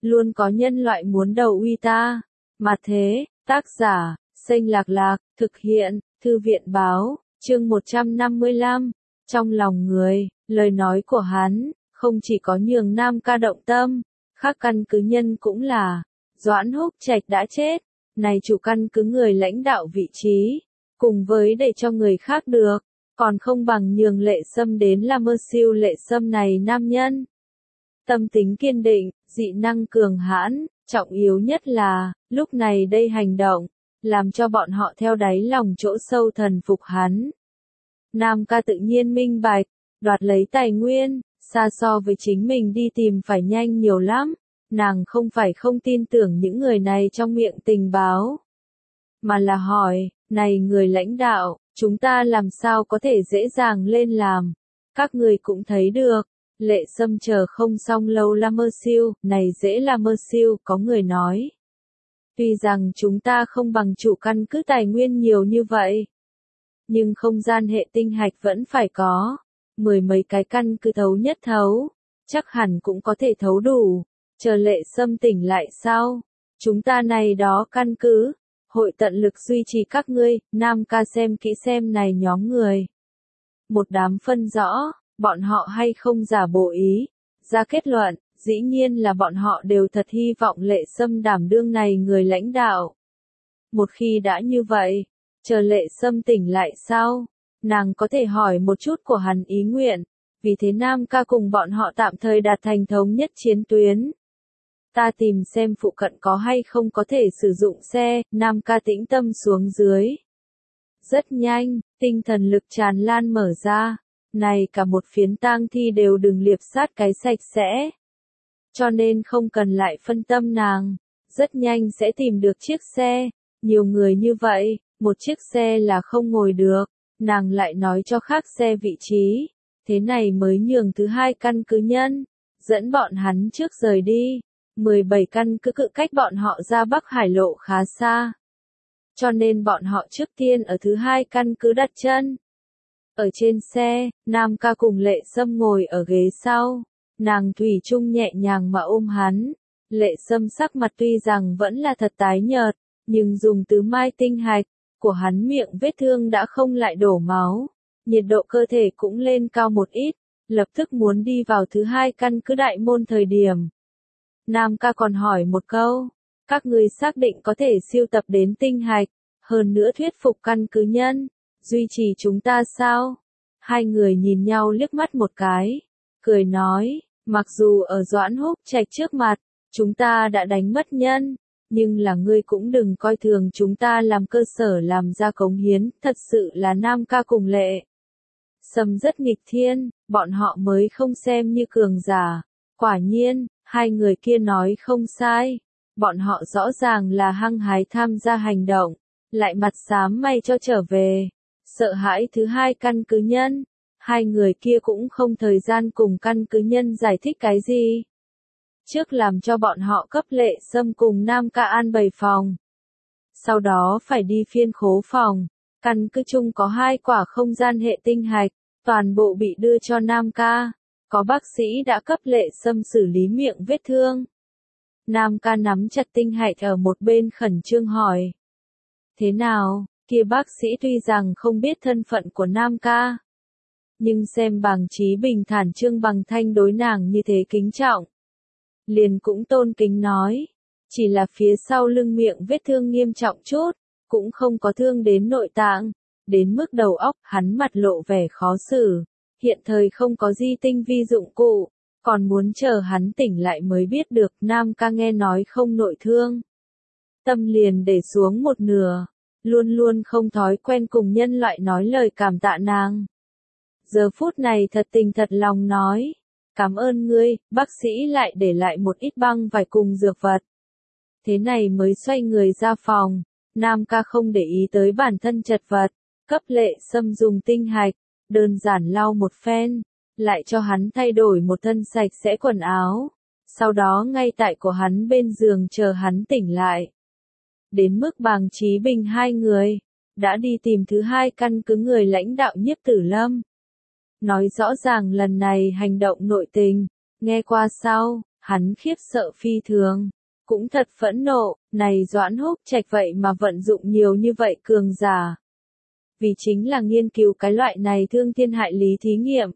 luôn có nhân loại muốn đầu uy ta. Mà thế, tác giả, Xanh Lạc Lạc, thực hiện, Thư viện báo, chương 155. Trong lòng người, lời nói của hắn, không chỉ có nhường Nam Ca động tâm, khác căn cứ nhân cũng là, Doãn Húc Trạch đã chết, này chủ căn cứ người lãnh đạo vị trí, cùng với để cho người khác được, còn không bằng nhường Lệ Sâm đến làm mơ siêu Lệ Sâm này nam nhân. Tâm tính kiên định, dị năng cường hãn, trọng yếu nhất là, lúc này đây hành động, làm cho bọn họ theo đáy lòng chỗ sâu thần phục hắn. Nam Ca tự nhiên minh bạch, đoạt lấy tài nguyên, xa so với chính mình đi tìm phải nhanh nhiều lắm, nàng không phải không tin tưởng những người này trong miệng tình báo, mà là hỏi, này người lãnh đạo, chúng ta làm sao có thể dễ dàng lên làm, các người cũng thấy được. Lệ Sâm chờ không xong lâu là mơ siêu, này dễ là mơ siêu, có người nói. Tuy rằng chúng ta không bằng chủ căn cứ tài nguyên nhiều như vậy, nhưng không gian hệ tinh hạch vẫn phải có, 10 mấy cái căn cứ thấu nhất thấu, chắc hẳn cũng có thể thấu đủ, chờ Lệ Sâm tỉnh lại sau. Chúng ta này đó căn cứ, hội tận lực duy trì các ngươi, Nam Ca xem kỹ xem này nhóm người. Một đám phân rõ. Bọn họ hay không giả bộ ý, ra kết luận, dĩ nhiên là bọn họ đều thật hy vọng Lệ Sâm đảm đương này người lãnh đạo. Một khi đã như vậy, chờ Lệ Sâm tỉnh lại sau, nàng có thể hỏi một chút của hắn ý nguyện, vì thế Nam Ca cùng bọn họ tạm thời đạt thành thống nhất chiến tuyến. Ta tìm xem phụ cận có hay không có thể sử dụng xe, Nam Ca tĩnh tâm xuống dưới. Rất nhanh, tinh thần lực tràn lan mở ra. Này cả một phiến tang thi đều đừng liệp sát cái sạch sẽ. Cho nên không cần lại phân tâm nàng, rất nhanh sẽ tìm được chiếc xe, nhiều người như vậy, một chiếc xe là không ngồi được, nàng lại nói cho khác xe vị trí, thế này mới nhường thứ hai căn cứ nhân, dẫn bọn hắn trước rời đi, 17 căn cứ cự cách bọn họ ra Bắc Hải lộ khá xa. Cho nên bọn họ trước tiên ở thứ hai căn cứ đặt chân. Ở trên xe, Nam Ca cùng Lệ Sâm ngồi ở ghế sau, nàng thủy chung nhẹ nhàng mà ôm hắn, Lệ Sâm sắc mặt tuy rằng vẫn là thật tái nhợt, nhưng dùng tứ mai tinh hạch, của hắn miệng vết thương đã không lại đổ máu, nhiệt độ cơ thể cũng lên cao một ít, lập tức muốn đi vào thứ hai căn cứ đại môn thời điểm. Nam Ca còn hỏi một câu, các ngươi xác định có thể siêu tập đến tinh hạch, hơn nữa thuyết phục căn cứ nhân. Duy trì chúng ta sao? Hai người nhìn nhau liếc mắt một cái, cười nói, mặc dù ở Doãn Húc Trạch trước mặt, chúng ta đã đánh mất nhân, nhưng là ngươi cũng đừng coi thường chúng ta làm cơ sở làm ra cống hiến, thật sự là Nam Ca cùng Lệ Sâm rất nghịch thiên, bọn họ mới không xem như cường giả. Quả nhiên, hai người kia nói không sai, bọn họ rõ ràng là hăng hái tham gia hành động, lại mặt xám may cho trở về. Sợ hãi thứ hai căn cứ nhân, hai người kia cũng không thời gian cùng căn cứ nhân giải thích cái gì. Trước làm cho bọn họ cấp Lệ Sâm cùng Nam Ca an bày phòng. Sau đó phải đi phiên khố phòng, căn cứ chung có 2 quả không gian hệ tinh hạch, toàn bộ bị đưa cho Nam Ca. Có bác sĩ đã cấp Lệ Sâm xử lý miệng vết thương. Nam Ca nắm chặt tinh hạch ở một bên khẩn trương hỏi. Thế nào? Kia bác sĩ tuy rằng không biết thân phận của Nam Ca, nhưng xem Bàng Chí Bình thản Trương Bằng Thanh đối nàng như thế kính trọng, liền cũng tôn kính nói, chỉ là phía sau lưng miệng vết thương nghiêm trọng chút, cũng không có thương đến nội tạng, đến mức đầu óc hắn mặt lộ vẻ khó xử, hiện thời không có di tinh vi dụng cụ, còn muốn chờ hắn tỉnh lại mới biết được. Nam Ca nghe nói không nội thương, tâm liền để xuống một nửa. Luôn luôn không thói quen cùng nhân loại nói lời cảm tạ nàng. Giờ phút này thật tình thật lòng nói, cảm ơn ngươi, bác sĩ lại để lại một ít băng vải cùng dược vật. Thế này mới xoay người ra phòng, Nam Ca không để ý tới bản thân chật vật, cấp Lệ Sâm dùng tinh hạch, đơn giản lau một phen, lại cho hắn thay đổi một thân sạch sẽ quần áo, sau đó ngay tại của hắn bên giường chờ hắn tỉnh lại. Đến mức Bàng Chí Bình hai người, đã đi tìm thứ hai căn cứ người lãnh đạo Nhiếp Tử Lâm. Nói rõ ràng lần này hành động nội tình, nghe qua sau, Hắn khiếp sợ phi thường, cũng thật phẫn nộ, này Doãn Húc Trạch vậy mà vận dụng nhiều như vậy cường giả. Vì chính là nghiên cứu cái loại này thương thiên hại lý thí nghiệm.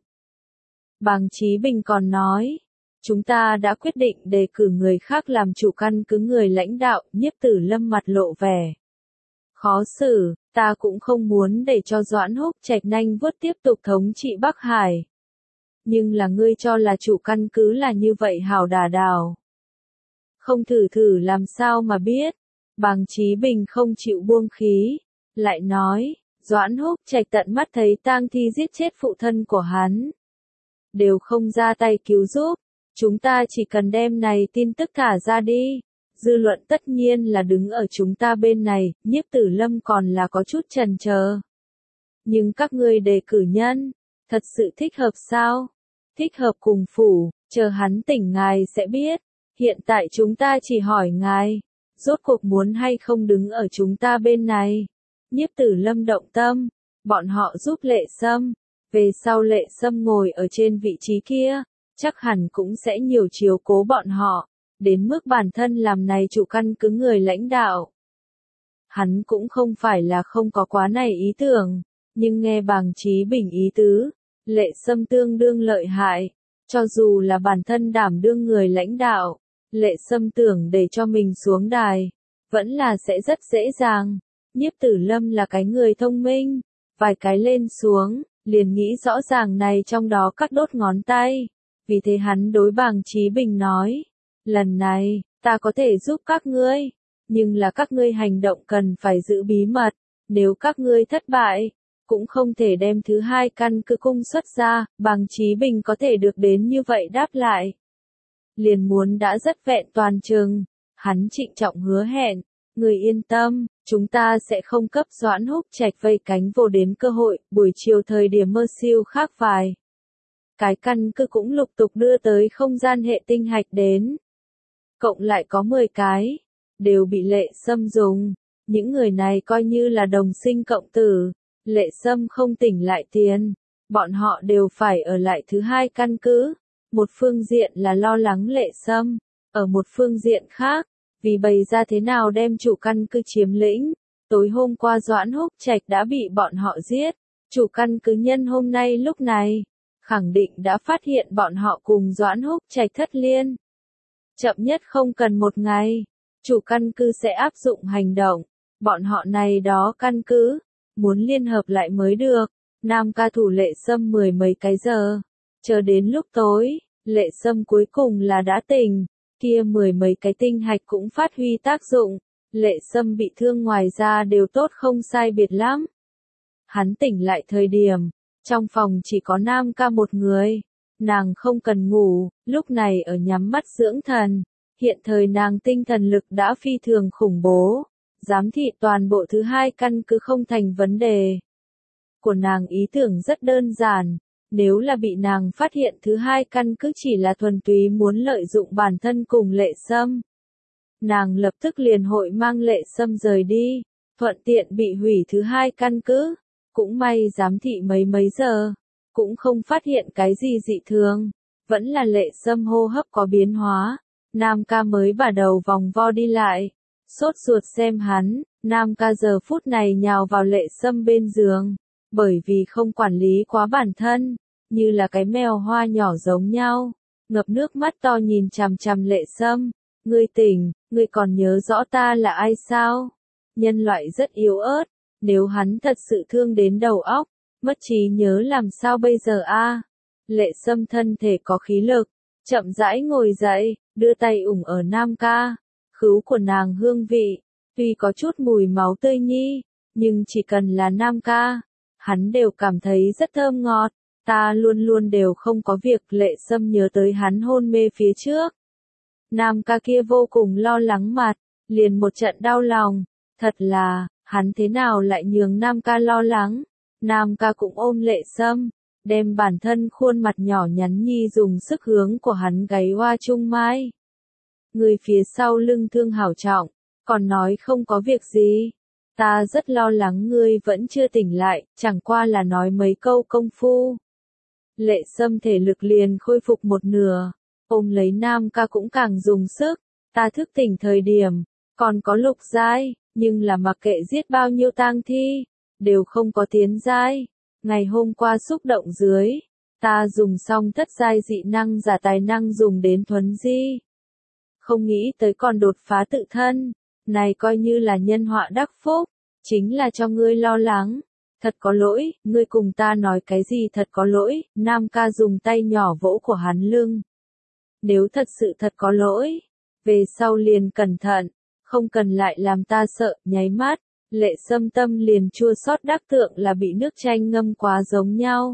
Bàng Chí Bình còn nói, chúng ta đã quyết định đề cử người khác làm chủ căn cứ người lãnh đạo. Nhiếp Tử Lâm mặt lộ vẻ khó xử, ta cũng không muốn để cho Doãn Húc Trạch nanh vuốt tiếp tục thống trị Bắc Hải. Nhưng là ngươi cho là chủ căn cứ là như vậy hảo đà đào. Không thử thử làm sao mà biết. Bàng Chí Bình không chịu buông khí, lại nói, Doãn Húc Trạch tận mắt thấy tang thi giết chết phụ thân của hắn. Đều không ra tay cứu giúp, chúng ta chỉ cần đem này tin tức thả ra đi. Dư luận tất nhiên là đứng ở chúng ta bên này. Nhiếp Tử Lâm còn là có chút chần chờ. Nhưng các ngươi đề cử nhân, thật sự thích hợp sao? Thích hợp cùng phủ, chờ hắn tỉnh ngài sẽ biết. Hiện tại chúng ta chỉ hỏi ngài, rốt cuộc muốn hay không đứng ở chúng ta bên này. Nhiếp Tử Lâm động tâm, bọn họ giúp Lệ Sâm. Về sau Lệ Sâm ngồi ở trên vị trí kia, chắc hẳn cũng sẽ nhiều chiếu cố bọn họ. Đến mức bản thân làm này chủ căn cứ người lãnh đạo. Hắn cũng không phải là không có quá này ý tưởng, nhưng nghe Bàng Chí Bình ý tứ, Lệ Sâm tương đương lợi hại, cho dù là bản thân đảm đương người lãnh đạo, Lệ Sâm tưởng để cho mình xuống đài, vẫn là sẽ rất dễ dàng. Nhiếp Tử Lâm là cái người thông minh, vài cái lên xuống, liền nghĩ rõ ràng này trong đó cắt đốt ngón tay, vì thế hắn đối Bàng Chí Bình nói. Lần này, ta có thể giúp các ngươi, nhưng là các ngươi hành động cần phải giữ bí mật, nếu các ngươi thất bại, cũng không thể đem thứ hai căn cứ cung xuất ra. Bàng Chí Bình có thể được đến như vậy đáp lại. Liền muốn đã rất vẹn toàn chừng, hắn trịnh trọng hứa hẹn, người yên tâm, chúng ta sẽ không cấp Doãn Húc Trạch vây cánh vô đến cơ hội. Buổi chiều thời điểm mơ siêu khác vài cái căn cứ cũng lục tục đưa tới không gian hệ tinh hạch đến. Cộng lại có 10 cái, đều bị Lệ Sâm dùng. Những người này coi như là đồng sinh cộng tử. Lệ Sâm không tỉnh lại tiền, bọn họ đều phải ở lại thứ hai căn cứ. Một phương diện là lo lắng Lệ Sâm, ở một phương diện khác, vì bày ra thế nào đem chủ căn cứ chiếm lĩnh. Tối hôm qua Doãn Húc Trạch đã bị bọn họ giết, chủ căn cứ nhân hôm nay lúc này, khẳng định đã phát hiện bọn họ cùng Doãn Húc Trạch thất liên. Chậm nhất không cần một ngày, chủ căn cứ sẽ áp dụng hành động, bọn họ này đó căn cứ, muốn liên hợp lại mới được. Nam ca thủ Lệ Sâm 10 mấy cái giờ, chờ đến lúc tối, Lệ Sâm cuối cùng là đã tỉnh, kia 10 mấy cái tinh hạch cũng phát huy tác dụng, Lệ Sâm bị thương ngoài ra đều tốt không sai biệt lắm. Hắn tỉnh lại thời điểm, trong phòng chỉ có Nam ca một người. Nàng không cần ngủ, lúc này ở nhắm mắt dưỡng thần. Hiện thời nàng tinh thần lực đã phi thường khủng bố. Giám thị toàn bộ thứ hai căn cứ không thành vấn đề. Của nàng ý tưởng rất đơn giản. Nếu là bị nàng phát hiện thứ hai căn cứ chỉ là thuần túy muốn lợi dụng bản thân cùng Lệ Sâm. Nàng lập tức liền hội mang Lệ Sâm rời đi. Thuận tiện bị hủy thứ hai căn cứ. Cũng may giám thị mấy giờ. Cũng không phát hiện cái gì dị thường, vẫn là Lệ Sâm hô hấp có biến hóa. Nam ca mới bắt đầu vòng vo đi lại, sốt ruột xem hắn. Nam ca giờ phút này nhào vào Lệ Sâm bên giường, bởi vì không quản lý quá bản thân, như là cái mèo hoa nhỏ giống nhau, ngập nước mắt to nhìn chằm chằm Lệ Sâm. Ngươi tỉnh, ngươi còn nhớ rõ ta là ai sao? Nhân loại rất yếu ớt, nếu hắn thật sự thương đến đầu óc, mất trí nhớ làm sao bây giờ a? Lệ Sâm thân thể có khí lực, chậm rãi ngồi dậy, đưa tay ủng ở Nam ca. Khứu của nàng hương vị, tuy có chút mùi máu tươi nhi, nhưng chỉ cần là Nam ca, hắn đều cảm thấy rất thơm ngọt. Ta luôn luôn đều không có việc. Lệ Sâm nhớ tới hắn hôn mê phía trước. Nam ca kia vô cùng lo lắng mặt, liền một trận đau lòng. Thật là, hắn thế nào lại nhường Nam ca lo lắng? Nam ca cũng ôm Lệ Sâm, đem bản thân khuôn mặt nhỏ nhắn nhi dùng sức hướng của hắn gáy hoa trung mai. Người phía sau lưng thương hảo trọng, còn nói không có việc gì. Ta rất lo lắng ngươi vẫn chưa tỉnh lại, chẳng qua là nói mấy câu công phu. Lệ Sâm thể lực liền khôi phục một nửa, Ôm lấy Nam ca cũng càng dùng sức, ta thức tỉnh thời điểm, còn có lục giai, nhưng là mặc kệ giết bao nhiêu tang thi, đều không có tiến giai. Ngày hôm qua xúc động dưới, ta dùng xong thất giai dị năng giả tài năng dùng đến thuấn di. Không nghĩ tới còn đột phá tự thân, này coi như là nhân họa đắc phúc, chính là cho ngươi lo lắng. Thật có lỗi, ngươi cùng ta nói cái gì thật có lỗi, Nam ca dùng tay nhỏ vỗ của hắn lưng. Nếu thật sự thật có lỗi, về sau liền cẩn thận, không cần lại làm ta sợ, nháy mắt, Lệ Sâm tâm liền chua xót đắc tượng là bị nước chanh ngâm quá giống nhau.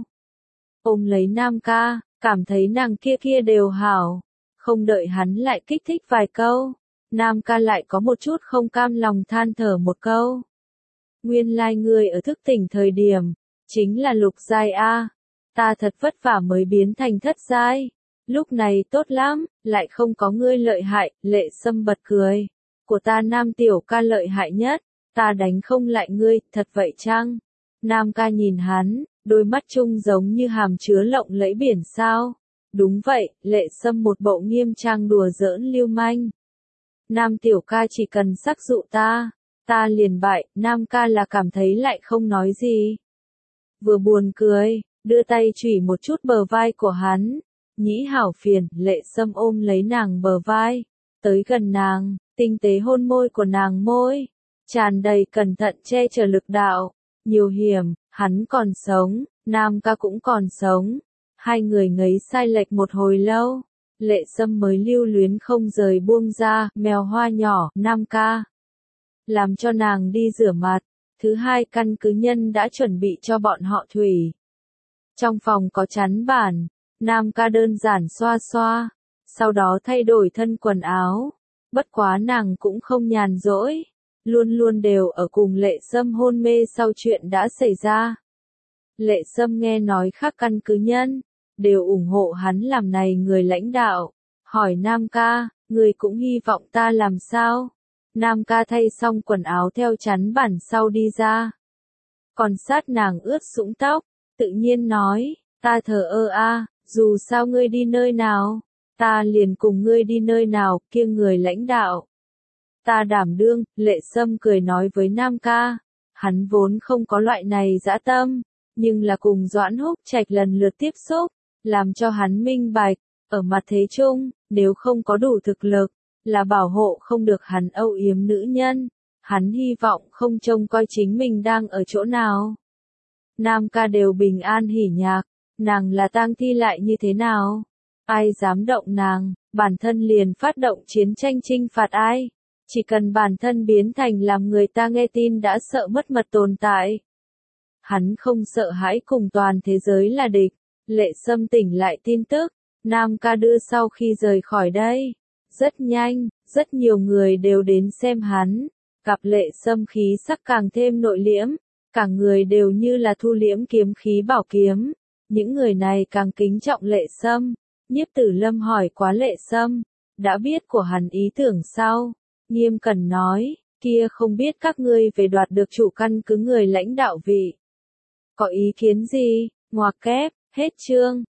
Ôm lấy Nam ca, cảm thấy nàng kia kia đều hảo, không đợi hắn lại kích thích vài câu, Nam ca lại có một chút không cam lòng than thở một câu. Nguyên lai ngươi ở thức tỉnh thời điểm, chính là lục giai A, ta thật vất vả mới biến thành thất giai, lúc này tốt lắm, lại không có ngươi lợi hại, Lệ Sâm bật cười, của ta Nam tiểu ca lợi hại nhất, ta đánh không lại ngươi, thật vậy chăng? Nam ca nhìn hắn, đôi mắt trung giống như hàm chứa lộng lẫy biển sao. Đúng vậy, Lệ Sâm một bộ nghiêm trang đùa giỡn lưu manh. Nam tiểu ca chỉ cần sắc dụ ta liền bại, Nam ca là cảm thấy lại không nói gì. Vừa buồn cười, đưa tay chủy một chút bờ vai của hắn. Nhĩ hảo phiền, Lệ Sâm ôm lấy nàng bờ vai, tới gần nàng, tinh tế hôn môi của nàng môi, tràn đầy cẩn thận che chở lực đạo. Nhiều hiểm, hắn còn sống, Nam ca cũng còn sống. Hai người ngấy sai lệch một hồi lâu, Lệ Sâm mới lưu luyến không rời buông ra, mèo hoa nhỏ, Nam ca. Làm cho nàng đi rửa mặt, thứ hai căn cứ nhân đã chuẩn bị cho bọn họ thủy. Trong phòng có chắn bản, Nam ca đơn giản xoa xoa, sau đó thay đổi thân quần áo, bất quá nàng cũng không nhàn rỗi, luôn luôn đều ở cùng Lệ Sâm hôn mê sau chuyện đã xảy ra. Lệ Sâm nghe nói khác căn cứ nhân, đều ủng hộ hắn làm này người lãnh đạo, hỏi Nam ca, người cũng hy vọng ta làm sao? Nam ca thay xong quần áo theo chắn bản sau đi ra. Còn sát nàng ướt sũng tóc, tự nhiên nói, ta thờ ơ a, dù sao ngươi đi nơi nào, ta liền cùng ngươi đi nơi nào, kia người lãnh đạo. Ta đảm đương, Lệ Sâm cười nói với Nam ca, hắn vốn không có loại này dã tâm, nhưng là cùng Doãn Húc Trạch lần lượt tiếp xúc, làm cho hắn minh bạch, ở mặt thế chung, nếu không có đủ thực lực, là bảo hộ không được hắn âu yếm nữ nhân, hắn hy vọng không trông coi chính mình đang ở chỗ nào. Nam ca đều bình an hỉ nhạc, nàng là tang thi lại như thế nào? Ai dám động nàng, bản thân liền phát động chiến tranh chinh phạt ai? Chỉ cần bản thân biến thành làm người ta nghe tin đã sợ mất mật tồn tại. Hắn không sợ hãi cùng toàn thế giới là địch. Lệ Sâm tỉnh lại tin tức, Nam ca đưa sau khi rời khỏi đây. Rất nhanh, rất nhiều người đều đến xem hắn. Gặp Lệ Sâm khí sắc càng thêm nội liễm, cả người đều như là thu liễm kiếm khí bảo kiếm. Những người này càng kính trọng Lệ Sâm. Nhiếp Tử Lâm hỏi quá Lệ Sâm, đã biết của hắn ý tưởng sau. Nghiêm cẩn nói, kia không biết các ngươi về đoạt được chủ căn cứ người lãnh đạo vị. Có ý kiến gì? Ngoặc kép, hết chương.